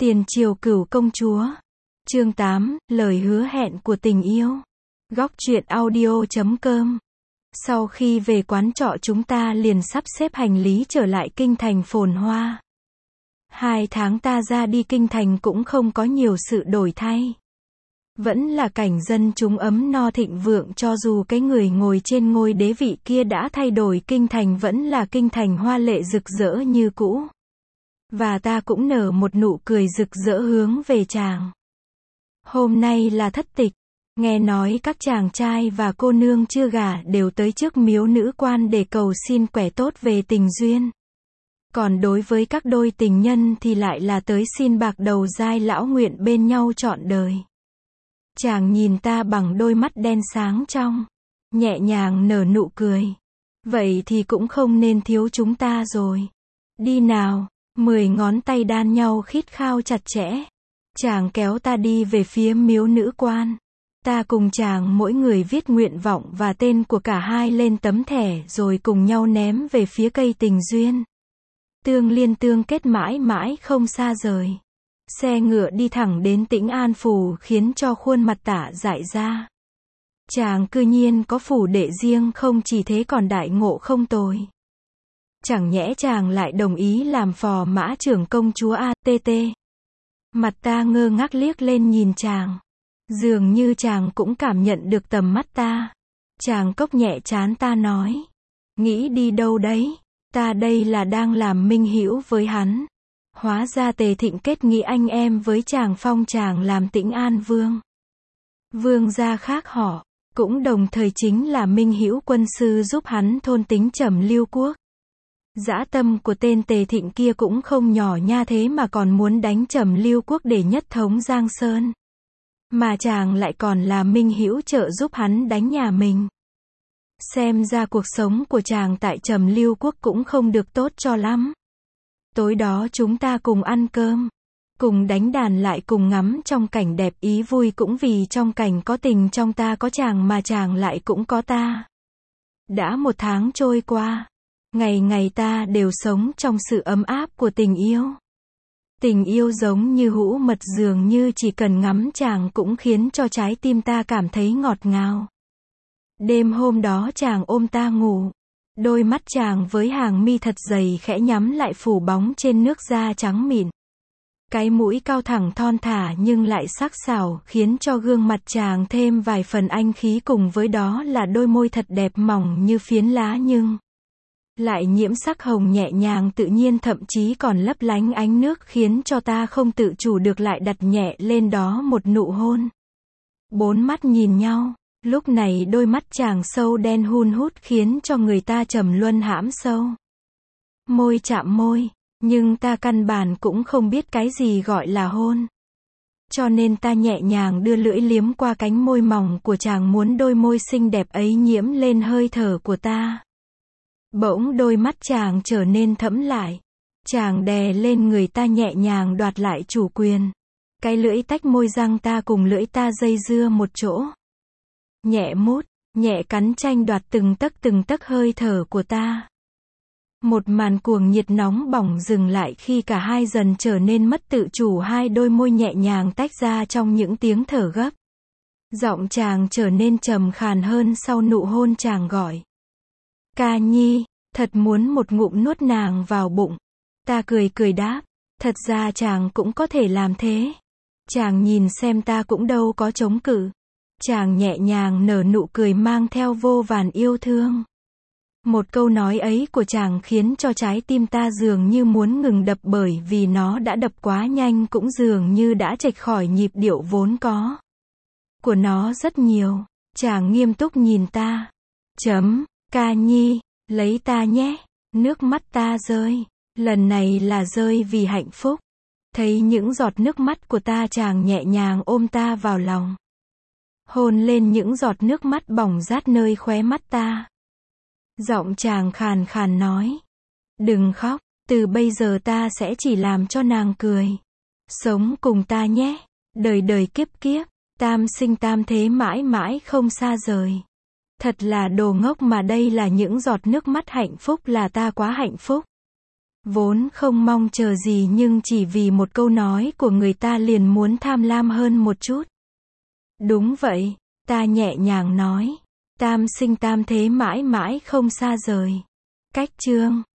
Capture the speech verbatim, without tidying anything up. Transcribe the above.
Tiền triều cửu công chúa. Chương tám, lời hứa hẹn của tình yêu. Góc truyện audio chấm com. Sau khi về quán trọ chúng ta liền sắp xếp hành lý trở lại kinh thành phồn hoa. Hai tháng ta ra đi kinh thành cũng không có nhiều sự đổi thay. Vẫn là cảnh dân chúng ấm no thịnh vượng, cho dù cái người ngồi trên ngôi đế vị kia đã thay đổi, kinh thành vẫn là kinh thành hoa lệ rực rỡ như cũ. Và ta cũng nở một nụ cười rực rỡ hướng về chàng. Hôm nay là thất tịch, nghe nói các chàng trai và cô nương chưa gả đều tới trước miếu nữ quan để cầu xin quẻ tốt về tình duyên. Còn đối với các đôi tình nhân thì lại là tới xin bạc đầu giai lão nguyện bên nhau trọn đời. Chàng nhìn ta bằng đôi mắt đen sáng trong, nhẹ nhàng nở nụ cười. Vậy thì cũng không nên thiếu chúng ta rồi. Đi nào. Mười ngón tay đan nhau khít khao chặt chẽ. Chàng kéo ta đi về phía miếu nữ quan. Ta cùng chàng mỗi người viết nguyện vọng và tên của cả hai lên tấm thẻ rồi cùng nhau ném về phía cây tình duyên. Tương liên tương kết mãi mãi không xa rời. Xe ngựa đi thẳng đến Tĩnh An Phủ khiến cho khuôn mặt Tả dại ra. Chàng cư nhiên có phủ đệ riêng, không chỉ thế còn đại ngộ không tồi. Chẳng nhẽ chàng lại đồng ý làm phò mã trưởng công chúa a tê tê. Mặt ta ngơ ngác liếc lên nhìn chàng. Dường như chàng cũng cảm nhận được tầm mắt ta. Chàng cốc nhẹ trán ta nói. Nghĩ đi đâu đấy? Ta đây là đang làm minh hữu với hắn. Hóa ra Tề Thịnh kết nghĩa anh em với chàng, phong chàng làm Tĩnh An Vương. Vương gia khác họ, cũng đồng thời chính là minh hữu quân sư giúp hắn thôn tính Trầm Lưu Quốc. Dã tâm của tên Tề Thịnh kia cũng không nhỏ nha, thế mà còn muốn đánh Trầm Lưu Quốc để nhất thống Giang Sơn. Mà chàng lại còn là minh hữu trợ giúp hắn đánh nhà mình. Xem ra cuộc sống của chàng tại Trầm Lưu Quốc cũng không được tốt cho lắm. Tối đó chúng ta cùng ăn cơm, cùng đánh đàn, lại cùng ngắm trong cảnh đẹp, ý vui cũng vì trong cảnh có tình, trong ta có chàng mà chàng lại cũng có ta. Đã một tháng trôi qua. Ngày ngày ta đều sống trong sự ấm áp của tình yêu. Tình yêu giống như hũ mật, dường như chỉ cần ngắm chàng cũng khiến cho trái tim ta cảm thấy ngọt ngào. Đêm hôm đó chàng ôm ta ngủ. Đôi mắt chàng với hàng mi thật dày khẽ nhắm lại phủ bóng trên nước da trắng mịn. Cái mũi cao thẳng thon thả nhưng lại sắc sảo, khiến cho gương mặt chàng thêm vài phần anh khí, cùng với đó là đôi môi thật đẹp mỏng như phiến lá nhưng lại nhiễm sắc hồng nhẹ nhàng tự nhiên, thậm chí còn lấp lánh ánh nước, khiến cho ta không tự chủ được lại đặt nhẹ lên đó một nụ hôn. Bốn mắt nhìn nhau, lúc này đôi mắt chàng sâu đen hun hút khiến cho người ta trầm luân hãm sâu. Môi chạm môi, nhưng ta căn bản cũng không biết cái gì gọi là hôn. Cho nên ta nhẹ nhàng đưa lưỡi liếm qua cánh môi mỏng của chàng, muốn đôi môi xinh đẹp ấy nhiễm lên hơi thở của ta. Bỗng đôi mắt chàng trở nên thẫm lại. Chàng đè lên người ta nhẹ nhàng đoạt lại chủ quyền. Cái lưỡi tách môi răng ta cùng lưỡi ta dây dưa một chỗ. Nhẹ mút, nhẹ cắn tranh đoạt từng tấc từng tấc hơi thở của ta. Một màn cuồng nhiệt nóng bỏng dừng lại khi cả hai dần trở nên mất tự chủ, hai đôi môi nhẹ nhàng tách ra trong những tiếng thở gấp. Giọng chàng trở nên trầm khàn hơn sau nụ hôn, chàng gọi. Ca Nhi, thật muốn một ngụm nuốt nàng vào bụng. Ta cười cười đáp, thật ra chàng cũng có thể làm thế. Chàng nhìn xem ta cũng đâu có chống cự. Chàng nhẹ nhàng nở nụ cười mang theo vô vàn yêu thương. Một câu nói ấy của chàng khiến cho trái tim ta dường như muốn ngừng đập, bởi vì nó đã đập quá nhanh, cũng dường như đã chệch khỏi nhịp điệu vốn có của nó rất nhiều. Chàng nghiêm túc nhìn ta. Chấm. Ca Nhi, lấy ta nhé. Nước mắt ta rơi. Lần này là rơi vì hạnh phúc. Thấy những giọt nước mắt của ta, chàng nhẹ nhàng ôm ta vào lòng. Hôn lên những giọt nước mắt bỏng rát nơi khóe mắt ta. Giọng chàng khàn khàn nói. Đừng khóc, từ bây giờ ta sẽ chỉ làm cho nàng cười. Sống cùng ta nhé. Đời đời kiếp kiếp, tam sinh tam thế mãi mãi không xa rời. Thật là đồ ngốc mà đây là những giọt nước mắt hạnh phúc, là ta quá hạnh phúc. Vốn không mong chờ gì nhưng chỉ vì một câu nói của người ta liền muốn tham lam hơn một chút. Đúng vậy, ta nhẹ nhàng nói. Tam sinh tam thế mãi mãi không xa rời. Cách chương